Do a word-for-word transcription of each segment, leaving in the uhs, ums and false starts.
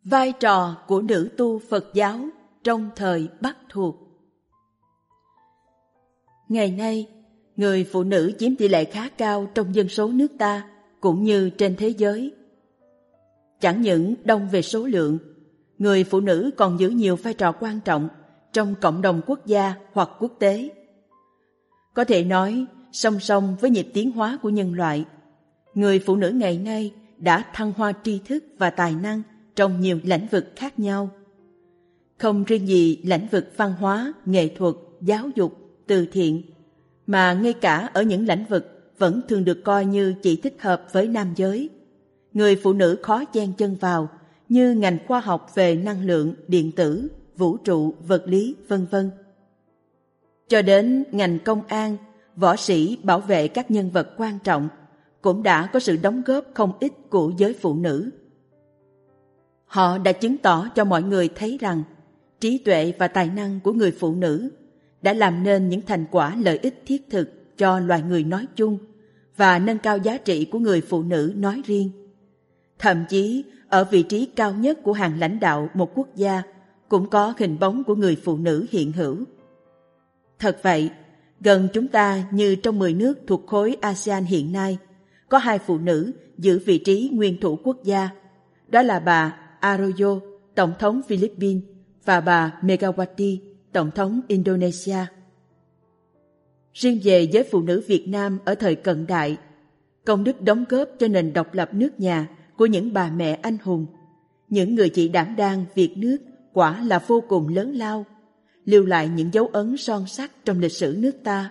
Vai trò của nữ tu Phật giáo trong thời Bắc thuộc. Ngày nay, người phụ nữ chiếm tỷ lệ khá cao trong dân số nước ta cũng như trên thế giới. Chẳng những đông về số lượng, người phụ nữ còn giữ nhiều vai trò quan trọng trong cộng đồng quốc gia hoặc quốc tế. Có thể nói, song song với nhịp tiến hóa của nhân loại, người phụ nữ ngày nay đã thăng hoa tri thức và tài năng trong nhiều lĩnh vực khác nhau. Không riêng gì lĩnh vực văn hóa, nghệ thuật, giáo dục, từ thiện, mà ngay cả ở những lĩnh vực vẫn thường được coi như chỉ thích hợp với nam giới, người phụ nữ khó chen chân vào, như ngành khoa học về năng lượng, điện tử, vũ trụ, vật lý, vân vân. Cho đến ngành công an, võ sĩ bảo vệ các nhân vật quan trọng cũng đã có sự đóng góp không ít của giới phụ nữ. Họ đã chứng tỏ cho mọi người thấy rằng trí tuệ và tài năng của người phụ nữ đã làm nên những thành quả lợi ích thiết thực cho loài người nói chung và nâng cao giá trị của người phụ nữ nói riêng. Thậm chí, ở vị trí cao nhất của hàng lãnh đạo một quốc gia cũng có hình bóng của người phụ nữ hiện hữu. Thật vậy, gần chúng ta như trong mười nước thuộc khối a sê an hiện nay, có hai phụ nữ giữ vị trí nguyên thủ quốc gia, đó là bà Arroyo, Tổng thống Philippines, và bà Megawati, Tổng thống Indonesia. Riêng về giới phụ nữ Việt Nam ở thời cận đại, công đức đóng góp cho nền độc lập nước nhà của những bà mẹ anh hùng, những người chị đảm đang việc nước quả là vô cùng lớn lao, lưu lại những dấu ấn son sắc trong lịch sử nước ta.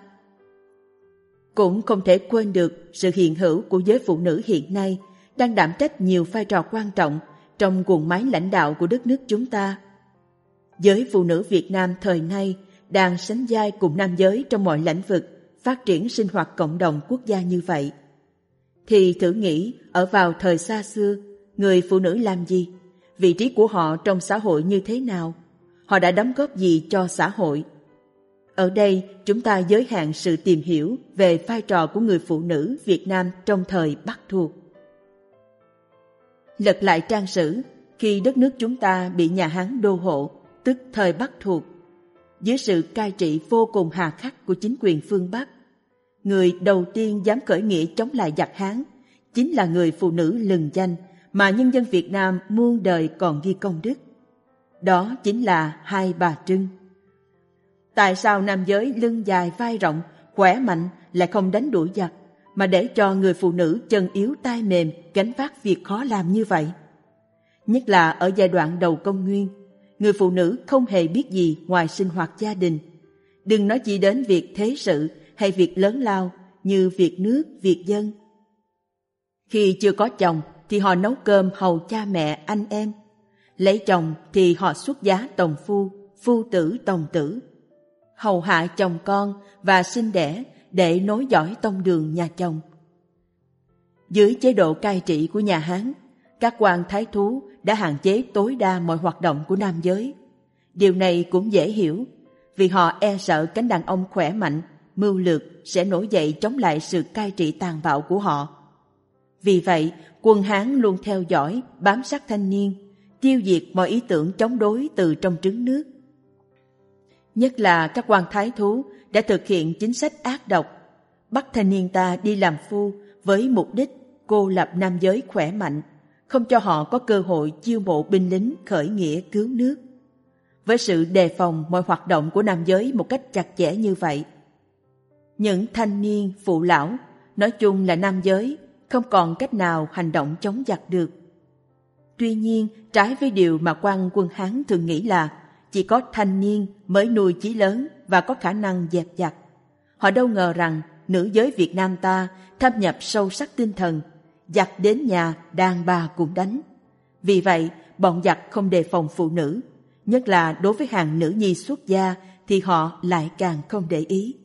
Cũng không thể quên được sự hiện hữu của giới phụ nữ hiện nay đang đảm trách nhiều vai trò quan trọng trong guồng máy lãnh đạo của đất nước chúng ta. Giới phụ nữ Việt Nam thời nay đang sánh vai cùng nam giới trong mọi lĩnh vực phát triển sinh hoạt cộng đồng quốc gia như vậy. Thì thử nghĩ ở vào thời xa xưa, người phụ nữ làm gì? Vị trí của họ trong xã hội như thế nào? Họ đã đóng góp gì cho xã hội? Ở đây chúng ta giới hạn sự tìm hiểu về vai trò của người phụ nữ Việt Nam trong thời Bắc thuộc. Lật lại trang sử, khi đất nước chúng ta bị nhà Hán đô hộ, tức thời Bắc thuộc, dưới sự cai trị vô cùng hà khắc của chính quyền phương Bắc, người đầu tiên dám khởi nghĩa chống lại giặc Hán chính là người phụ nữ lừng danh mà nhân dân Việt Nam muôn đời còn ghi công đức. Đó chính là Hai Bà Trưng. Tại sao nam giới lưng dài vai rộng, khỏe mạnh lại không đánh đuổi giặc, mà để cho người phụ nữ chân yếu tay mềm gánh vác việc khó làm như vậy? Nhất là ở giai đoạn đầu công nguyên, người phụ nữ không hề biết gì ngoài sinh hoạt gia đình. Đừng nói chỉ đến việc thế sự hay việc lớn lao như việc nước, việc dân. Khi chưa có chồng thì họ nấu cơm hầu cha mẹ, anh em. Lấy chồng thì họ xuất giá tòng phu, phu tử tòng tử, hầu hạ chồng con và sinh đẻ để nối dõi tông đường nhà chồng. Dưới chế độ cai trị của nhà Hán, các quan thái thú đã hạn chế tối đa mọi hoạt động của nam giới. Điều này cũng dễ hiểu, vì họ e sợ cánh đàn ông khỏe mạnh, mưu lược sẽ nổi dậy chống lại sự cai trị tàn bạo của họ. Vì vậy, quân Hán luôn theo dõi, bám sát thanh niên, tiêu diệt mọi ý tưởng chống đối từ trong trứng nước. Nhất là các quan thái thú đã thực hiện chính sách ác độc, bắt thanh niên ta đi làm phu với mục đích cô lập nam giới khỏe mạnh, không cho họ có cơ hội chiêu mộ binh lính khởi nghĩa cứu nước. Với sự đề phòng mọi hoạt động của nam giới một cách chặt chẽ như vậy, những thanh niên, phụ lão, nói chung là nam giới, không còn cách nào hành động chống giặc được. Tuy nhiên, trái với điều mà quan quân Hán thường nghĩ là chỉ có thanh niên mới nuôi chí lớn và có khả năng dẹp giặc, họ đâu ngờ rằng nữ giới Việt Nam ta thâm nhập sâu sắc tinh thần, giặc đến nhà đàn bà cũng đánh. Vì vậy, bọn giặc không đề phòng phụ nữ, nhất là đối với hàng nữ nhi xuất gia thì họ lại càng không để ý.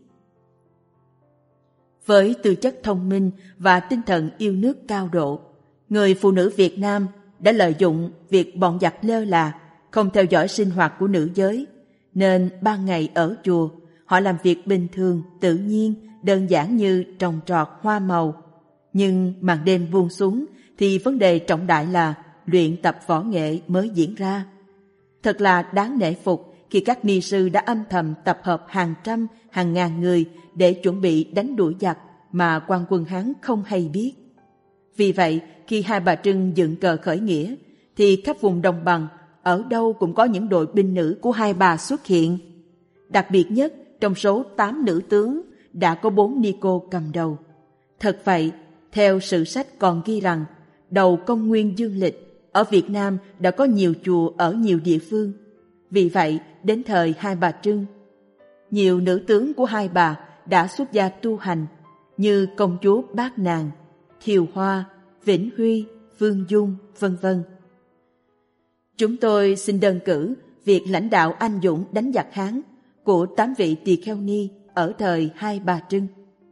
Với tư chất thông minh và tinh thần yêu nước cao độ, người phụ nữ Việt Nam đã lợi dụng việc bọn giặc lơ là, không theo dõi sinh hoạt của nữ giới, nên ban ngày ở chùa, họ làm việc bình thường, tự nhiên, đơn giản như trồng trọt hoa màu. Nhưng màn đêm buông xuống thì vấn đề trọng đại là luyện tập võ nghệ mới diễn ra. Thật là đáng nể phục khi các ni sư đã âm thầm tập hợp hàng trăm, hàng ngàn người để chuẩn bị đánh đuổi giặc mà quan quân Hán không hay biết. Vì vậy, khi Hai Bà Trưng dựng cờ khởi nghĩa, thì khắp vùng đồng bằng, ở đâu cũng có những đội binh nữ của hai bà xuất hiện. Đặc biệt nhất, trong số tám nữ tướng, đã có bốn ni cô cầm đầu. Thật vậy, theo sử sách còn ghi rằng, đầu công nguyên dương lịch, ở Việt Nam đã có nhiều chùa ở nhiều địa phương. Vì vậy, đến thời Hai Bà Trưng, nhiều nữ tướng của hai bà đã xuất gia tu hành, như công chúa Bát Nàng, Thiều Hoa, Vĩnh Huy, Phương Dung, vân vân. Chúng tôi xin đơn cử việc lãnh đạo anh dũng đánh giặc Hán của tám vị tỳ kheo ni ở thời Hai Bà Trưng.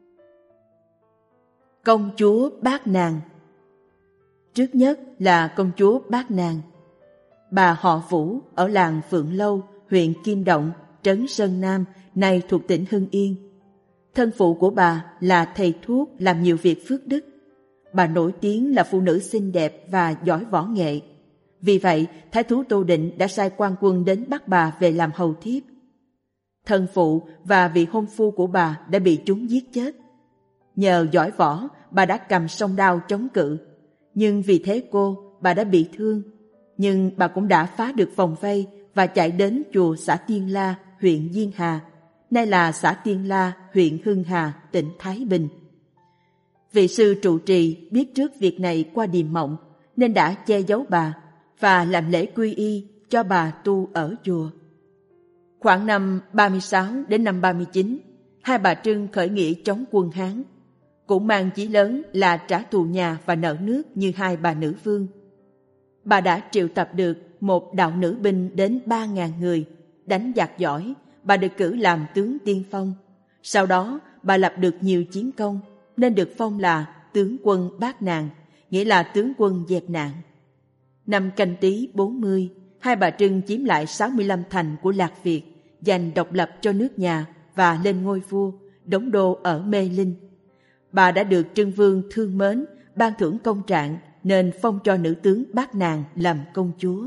Công chúa Bát Nàng. Trước nhất là công chúa Bát Nàng. Bà họ Vũ ở làng Phượng Lâu, huyện Kim Động, trấn Sơn Nam, nay thuộc tỉnh Hưng Yên. Thân phụ của bà là thầy thuốc làm nhiều việc phước đức. Bà nổi tiếng là phụ nữ xinh đẹp và giỏi võ nghệ. Vì vậy, Thái thú Tô Định đã sai quan quân đến bắt bà về làm hầu thiếp. Thân phụ và vị hôn phu của bà đã bị chúng giết chết. Nhờ giỏi võ, bà đã cầm song đao chống cự. Nhưng vì thế cô, bà đã bị thương. Nhưng bà cũng đã phá được vòng vây và chạy đến chùa xã Tiên La, huyện Diên Hà, nay là xã Tiên La, huyện Hưng Hà, tỉnh Thái Bình. Vị sư trụ trì biết trước việc này qua điềm mộng, nên đã che giấu bà và làm lễ quy y cho bà tu ở chùa. Khoảng năm ba mươi sáu đến năm ba mươi chín, Hai Bà Trưng khởi nghĩa chống quân Hán, cũng mang chí lớn là trả thù nhà và nợ nước như hai bà nữ vương. Bà đã triệu tập được một đạo nữ binh đến ba ngàn người, đánh giặc giỏi. Bà được cử làm tướng tiên phong. Sau đó, bà lập được nhiều chiến công, nên được phong là tướng quân Bát Nàng, nghĩa là tướng quân dẹp nạn. Năm Canh Tý bốn mươi, Hai Bà Trưng chiếm lại sáu mươi lăm thành của Lạc Việt, giành độc lập cho nước nhà và lên ngôi vua, đóng đô ở Mê Linh. Bà đã được Trưng Vương thương mến, ban thưởng công trạng, nên phong cho nữ tướng Bát Nàng làm công chúa.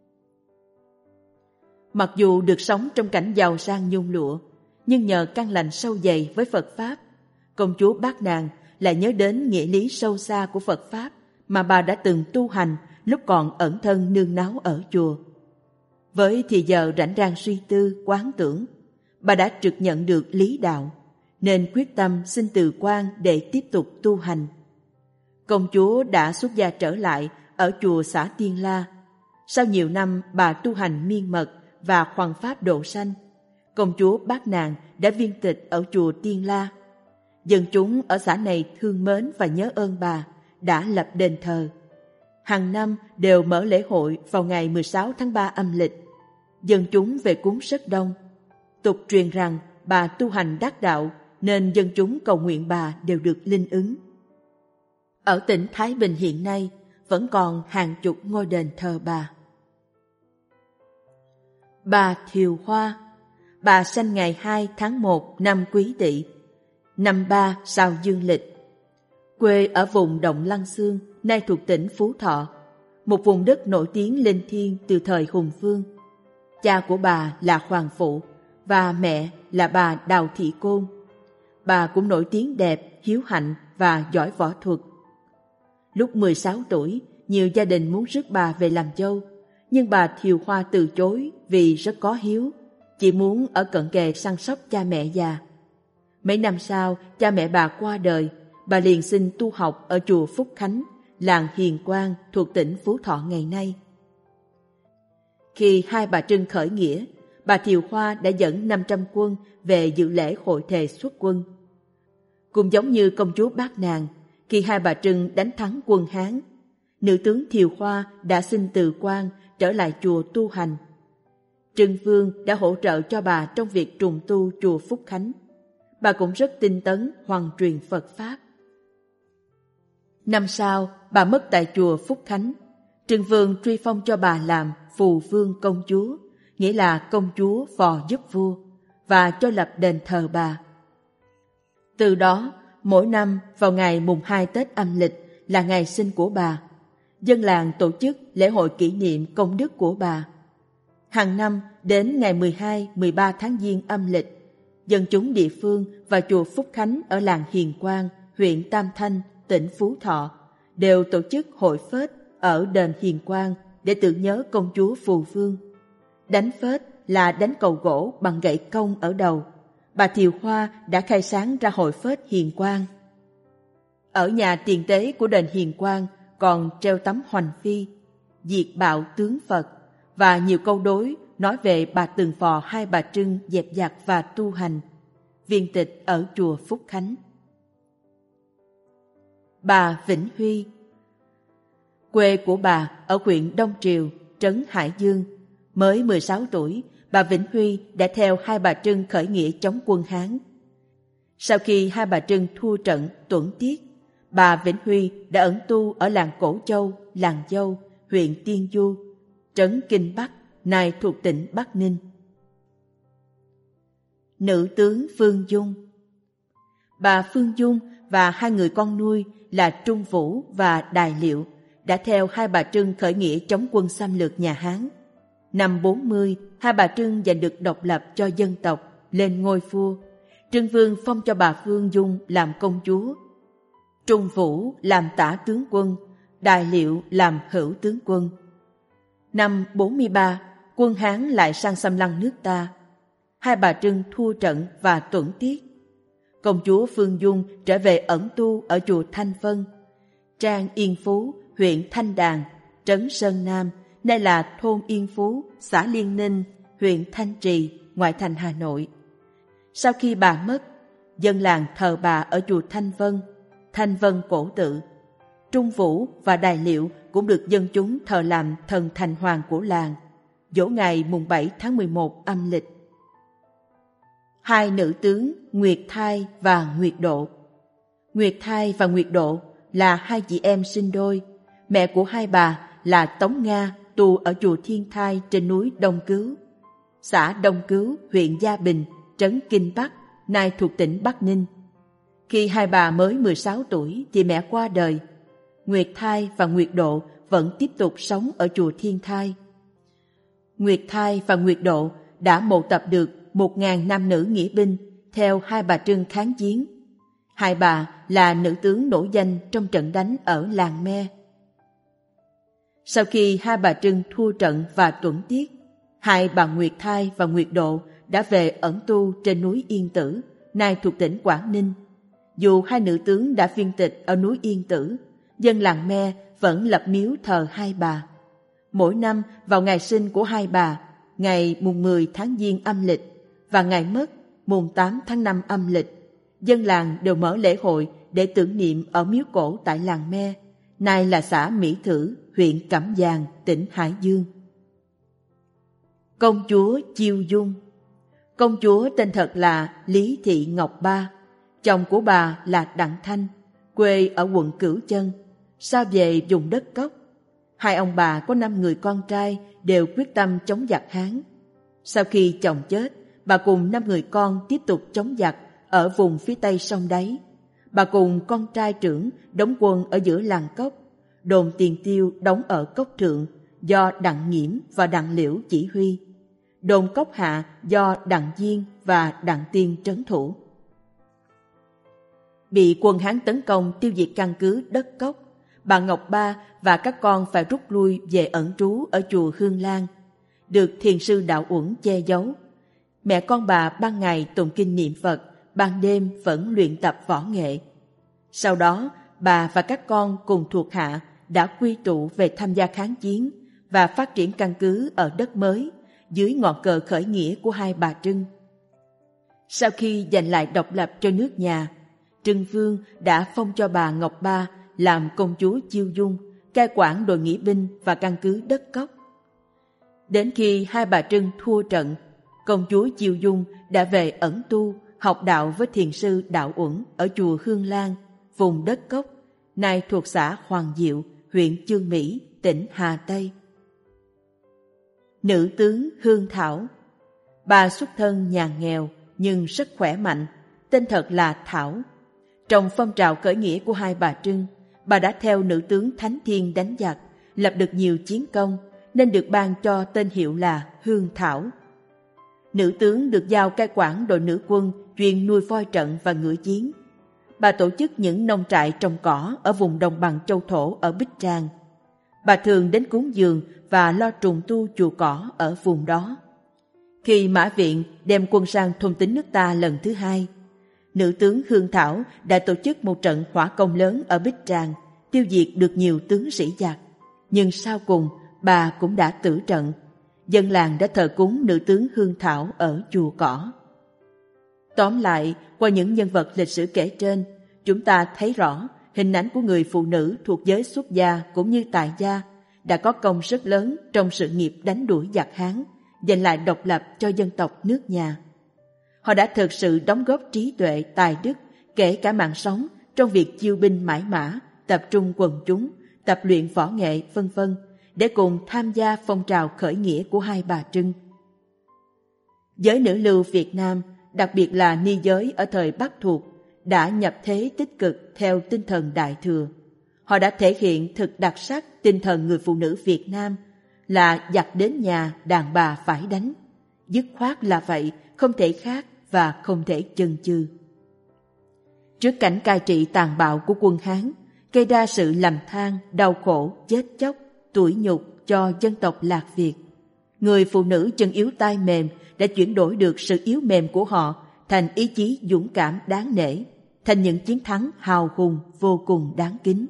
Mặc dù được sống trong cảnh giàu sang nhung lụa, nhưng nhờ căn lành sâu dày với Phật Pháp, công chúa Bát Nàng lại nhớ đến nghĩa lý sâu xa của Phật Pháp mà bà đã từng tu hành lúc còn ẩn thân nương náu ở chùa. Với thì giờ rảnh rang suy tư, quán tưởng, bà đã trực nhận được lý đạo, nên quyết tâm xin từ quan để tiếp tục tu hành. Công chúa đã xuất gia trở lại ở chùa xã Tiên La. Sau nhiều năm bà tu hành miên mật và hoằng pháp độ sanh, công chúa Bát Nàng đã viên tịch ở chùa Tiên La. Dân chúng ở xã này thương mến và nhớ ơn bà, đã lập đền thờ. Hàng năm đều mở lễ hội vào ngày mười sáu tháng ba âm lịch. Dân chúng về cúng rất đông. Tục truyền rằng bà tu hành đắc đạo, nên dân chúng cầu nguyện bà đều được linh ứng. Ở tỉnh Thái Bình hiện nay vẫn còn hàng chục ngôi đền thờ bà. Bà Thiều Hoa. Bà sanh ngày hai tháng một năm Quý Tỵ, năm ba sau dương lịch. Quê ở vùng Động Lăng Xương, nay thuộc tỉnh Phú Thọ, một vùng đất nổi tiếng linh thiêng từ thời Hùng Vương. Cha của bà là Hoàng Phụ và mẹ là bà Đào Thị Côn. Bà cũng nổi tiếng đẹp, hiếu hạnh và giỏi võ thuật. Lúc mười sáu tuổi, nhiều gia đình muốn rước bà về làm dâu, nhưng bà Thiều Hoa từ chối vì rất có hiếu, chỉ muốn ở cận kề săn sóc cha mẹ già. Mấy năm sau, cha mẹ bà qua đời, bà liền xin tu học ở chùa Phúc Khánh, làng Hiền Quang thuộc tỉnh Phú Thọ ngày nay. Khi Hai Bà Trưng khởi nghĩa, bà Thiều Hoa đã dẫn năm trăm quân về dự lễ hội thề xuất quân. Cũng giống như công chúa Bát Nàng, khi Hai Bà Trưng đánh thắng quân Hán, nữ tướng Thiều Hoa đã xin từ quan trở lại chùa tu hành. Trưng Vương đã hỗ trợ cho bà trong việc trùng tu chùa Phúc Khánh. Bà cũng rất tinh tấn hoằng truyền Phật Pháp. Năm sau, bà mất tại chùa Phúc Khánh. Trưng Vương truy phong cho bà làm Phù Vương công chúa, nghĩa là công chúa phò giúp vua, và cho lập đền thờ bà. Từ đó, mỗi năm vào ngày mùng hai Tết âm lịch là ngày sinh của bà. dân làng tổ chức lễ hội kỷ niệm công đức của bà. Hàng năm đến ngày mười hai, mười ba tháng Giêng âm lịch, dân chúng địa phương và chùa Phúc Khánh ở làng Hiền Quang, huyện Tam Thanh, tỉnh Phú Thọ đều tổ chức hội phết ở đền Hiền Quang để tưởng nhớ công chúa Phù Vương. Đánh phết là đánh cầu gỗ bằng gậy công ở đầu. Bà Thiều Hoa đã khai sáng ra hội phết Hiền Quang. Ở nhà tiền tế của đền Hiền Quang còn treo tấm hoành phi, diệt bạo tướng Phật và nhiều câu đối nói về bà từng phò Hai Bà Trưng dẹp giặc và tu hành. Viên tịch ở chùa Phúc Khánh. Bà Vĩnh Huy. Quê của bà ở huyện Đông Triều, trấn Hải Dương. Mới mười sáu tuổi, bà Vĩnh Huy đã theo Hai Bà Trưng khởi nghĩa chống quân Hán. Sau khi Hai Bà Trưng thua trận Tuẫn Tiết, bà Vĩnh Huy đã ẩn tu ở làng Cổ Châu, làng Dâu, huyện Tiên Du, trấn Kinh Bắc, nay thuộc tỉnh Bắc Ninh. Nữ tướng Phương Dung. Bà Phương Dung và hai người con nuôi là Trung Vũ và Đài Liệu đã theo Hai Bà Trưng khởi nghĩa chống quân xâm lược nhà Hán. Năm bốn mươi, Hai Bà Trưng giành được độc lập cho dân tộc, lên ngôi vua. Trưng Vương phong cho bà Phương Dung làm công chúa. Trung Vũ làm tả tướng quân, Đài Liệu làm hữu tướng quân. Năm bốn mươi ba, quân Hán lại sang xâm lăng nước ta. Hai Bà Trưng thua trận và Tuẫn Tiết. Công chúa Phương Dung trở về ẩn tu ở chùa Thanh Vân, Trang Yên Phú, huyện Thanh Đàn, trấn Sơn Nam, nay là thôn Yên Phú, xã Liên Ninh, huyện Thanh Trì, ngoại thành Hà Nội. Sau khi bà mất, dân làng thờ bà ở chùa Thanh Vân, Thanh Vân Cổ Tự. Trung Vũ và Đài Liệu cũng được dân chúng thờ làm thần thành hoàng của làng, giỗ ngày mùng bảy tháng mười một âm lịch. Hai nữ tướng Nguyệt Thai và Nguyệt Độ. Nguyệt Thai và Nguyệt Độ là hai chị em sinh đôi. Mẹ của hai bà là Tống Nga, tu ở chùa Thiên Thai trên núi Đông Cứu, xã Đông Cứu, huyện Gia Bình, trấn Kinh Bắc, nay thuộc tỉnh Bắc Ninh. Khi hai bà mới mười sáu tuổi thì mẹ qua đời. Nguyệt Thai và Nguyệt Độ vẫn tiếp tục sống ở chùa Thiên Thai. Nguyệt Thai và Nguyệt Độ đã mộ tập được một ngàn nam nữ nghĩa binh theo Hai Bà Trưng kháng chiến. Hai bà là nữ tướng nổi danh trong trận đánh ở làng Me. Sau khi Hai Bà Trưng thua trận và Tuẫn Tiết, hai bà Nguyệt Thai và Nguyệt Độ đã về ẩn tu trên núi Yên Tử, nay thuộc tỉnh Quảng Ninh. Dù hai nữ tướng đã viên tịch ở núi Yên Tử, dân làng Me vẫn lập miếu thờ hai bà. Mỗi năm vào ngày sinh của hai bà, ngày mùng mười tháng Giêng âm lịch và ngày mất mùng tám tháng năm âm lịch, dân làng đều mở lễ hội để tưởng niệm ở miếu cổ tại làng Me, nay là xã Mỹ Thử, huyện Cẩm Giàng, tỉnh Hải Dương. Công chúa Chiêu Dung. Công chúa tên thật là Lý Thị Ngọc Ba. Chồng của bà là Đặng Thanh, quê ở quận Cửu Chân, xa về vùng đất Cốc. Hai ông bà có năm người con trai đều quyết tâm chống giặc Hán. Sau khi chồng chết, bà cùng năm người con tiếp tục chống giặc ở vùng phía tây sông Đáy. Bà cùng con trai trưởng đóng quân ở giữa làng Cốc, đồn Tiền Tiêu đóng ở Cốc Thượng do Đặng Nghiễm và Đặng Liễu chỉ huy, đồn Cốc Hạ do Đặng Diên và Đặng Tiên trấn thủ. Bị quân Hán tấn công tiêu diệt căn cứ đất Cốc, bà Ngọc Ba và các con phải rút lui về ẩn trú ở chùa Hương Lan, được thiền sư Đạo Uẩn che giấu. Mẹ con bà ban ngày tụng kinh niệm Phật, ban đêm vẫn luyện tập võ nghệ. Sau đó, bà và các con cùng thuộc hạ đã quy tụ về tham gia kháng chiến và phát triển căn cứ ở đất mới dưới ngọn cờ khởi nghĩa của Hai Bà Trưng. Sau khi giành lại độc lập cho nước nhà, Trưng Vương đã phong cho bà Ngọc Ba làm công chúa Chiêu Dung, cai quản đội nghĩa binh và căn cứ đất Cốc. Đến khi Hai Bà Trưng thua trận, công chúa Chiêu Dung đã về ẩn tu, học đạo với thiền sư Đạo Uẩn ở chùa Hương Lan, vùng đất Cốc, nay thuộc xã Hoàng Diệu, huyện Chương Mỹ, tỉnh Hà Tây. Nữ tướng Hương Thảo. Bà xuất thân nhà nghèo nhưng rất khỏe mạnh, tên thật là Thảo. Trong phong trào khởi nghĩa của Hai Bà Trưng, bà đã theo nữ tướng Thánh Thiên đánh giặc lập được nhiều chiến công nên được ban cho tên hiệu là Hương Thảo. Nữ tướng được giao cai quản đội nữ quân chuyên nuôi voi trận và ngựa chiến. Bà tổ chức những nông trại trồng cỏ ở vùng đồng bằng châu thổ ở Bích Tràng. Bà thường đến cúng dường và lo trùng tu chùa cỏ ở vùng đó. Khi Mã Viện đem quân sang thôn tính nước ta lần thứ hai, nữ tướng Hương Thảo đã tổ chức một trận hỏa công lớn ở Bích Tràng, tiêu diệt được nhiều tướng sĩ giặc. Nhưng sau cùng, bà cũng đã tử trận. Dân làng đã thờ cúng nữ tướng Hương Thảo ở chùa cỏ. Tóm lại, qua những nhân vật lịch sử kể trên, chúng ta thấy rõ hình ảnh của người phụ nữ thuộc giới xuất gia cũng như tài gia đã có công rất lớn trong sự nghiệp đánh đuổi giặc Hán, giành lại độc lập cho dân tộc nước nhà. Họ đã thực sự đóng góp trí tuệ, tài đức, kể cả mạng sống trong việc chiêu binh mãi mã, tập trung quần chúng, tập luyện võ nghệ, vân vân, để cùng tham gia phong trào khởi nghĩa của Hai Bà Trưng. Giới nữ lưu Việt Nam, đặc biệt là ni giới ở thời Bắc thuộc, đã nhập thế tích cực theo tinh thần Đại Thừa. Họ đã thể hiện thực đặc sắc tinh thần người phụ nữ Việt Nam là giặc đến nhà đàn bà phải đánh. Dứt khoát là vậy, không thể khác và không thể chần chừ. Trước cảnh cai trị tàn bạo của quân Hán, gây ra sự lầm than, đau khổ, chết chóc, tủi nhục cho dân tộc Lạc Việt, người phụ nữ chân yếu tay mềm đã chuyển đổi được sự yếu mềm của họ thành ý chí dũng cảm đáng nể, thành những chiến thắng hào hùng vô cùng đáng kính.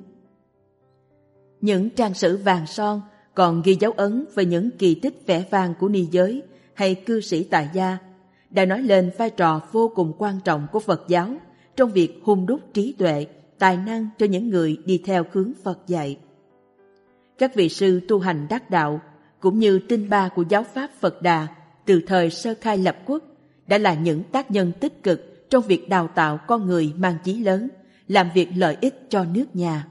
Những trang sử vàng son còn ghi dấu ấn về những kỳ tích vẻ vang của ni giới hay cư sĩ tại gia, đã nói lên vai trò vô cùng quan trọng của Phật giáo trong việc hun đúc trí tuệ, tài năng cho những người đi theo hướng Phật dạy. Các vị sư tu hành đắc đạo cũng như tinh ba của giáo pháp Phật Đà từ thời sơ khai lập quốc đã là những tác nhân tích cực trong việc đào tạo con người mang chí lớn, làm việc lợi ích cho nước nhà.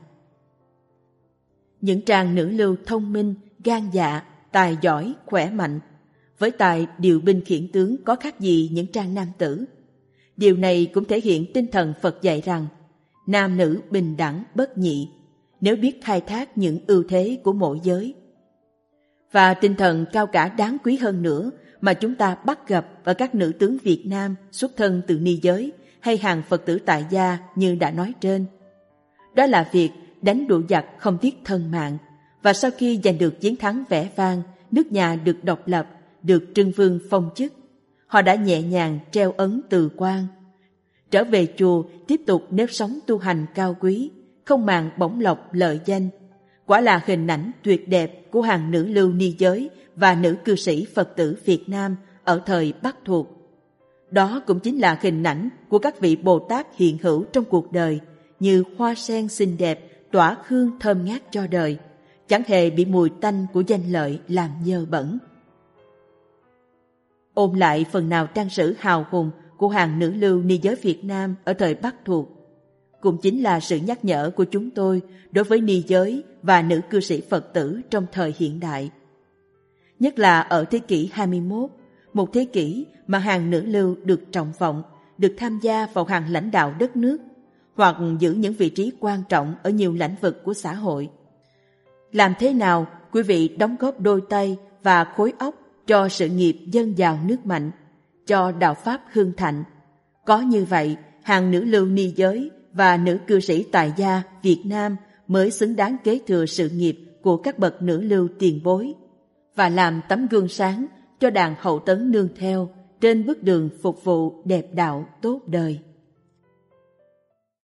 Những trang nữ lưu thông minh, gan dạ, tài giỏi, khỏe mạnh, với tài điều binh khiển tướng có khác gì những trang nam tử. Điều này cũng thể hiện tinh thần Phật dạy rằng nam nữ bình đẳng bất nhị, nếu biết khai thác những ưu thế của mỗi giới. Và tinh thần cao cả đáng quý hơn nữa mà chúng ta bắt gặp ở các nữ tướng Việt Nam xuất thân từ ni giới hay hàng Phật tử tại gia như đã nói trên. Đó là việc đánh đuổi giặc không tiếc thân mạng, và sau khi giành được chiến thắng vẻ vang, nước nhà được độc lập, được trưng vương phong chức, họ đã nhẹ nhàng treo ấn từ quan, trở về chùa tiếp tục nếp sống tu hành cao quý, không màng bổng lộc lợi danh. Quả là hình ảnh tuyệt đẹp của hàng nữ lưu ni giới và nữ cư sĩ Phật tử Việt Nam ở thời Bắc thuộc. Đó cũng chính là hình ảnh của các vị Bồ Tát hiện hữu trong cuộc đời, như hoa sen xinh đẹp tỏa hương thơm ngát cho đời, chẳng hề bị mùi tanh của danh lợi làm nhơ bẩn. Ôn lại phần nào trang sử hào hùng của hàng nữ lưu ni giới Việt Nam ở thời Bắc thuộc, cũng chính là sự nhắc nhở của chúng tôi đối với ni giới và nữ cư sĩ Phật tử trong thời hiện đại. Nhất là ở thế kỷ hai mươi mốt, một thế kỷ mà hàng nữ lưu được trọng vọng, được tham gia vào hàng lãnh đạo đất nước, hoặc giữ những vị trí quan trọng ở nhiều lĩnh vực của xã hội. Làm thế nào quý vị đóng góp đôi tay và khối óc cho sự nghiệp dân giàu nước mạnh, cho đạo Pháp hương thạnh? Có như vậy, hàng nữ lưu ni giới và nữ cư sĩ tại gia Việt Nam mới xứng đáng kế thừa sự nghiệp của các bậc nữ lưu tiền bối và làm tấm gương sáng cho đàn hậu tấn nương theo trên bước đường phục vụ đẹp đạo tốt đời.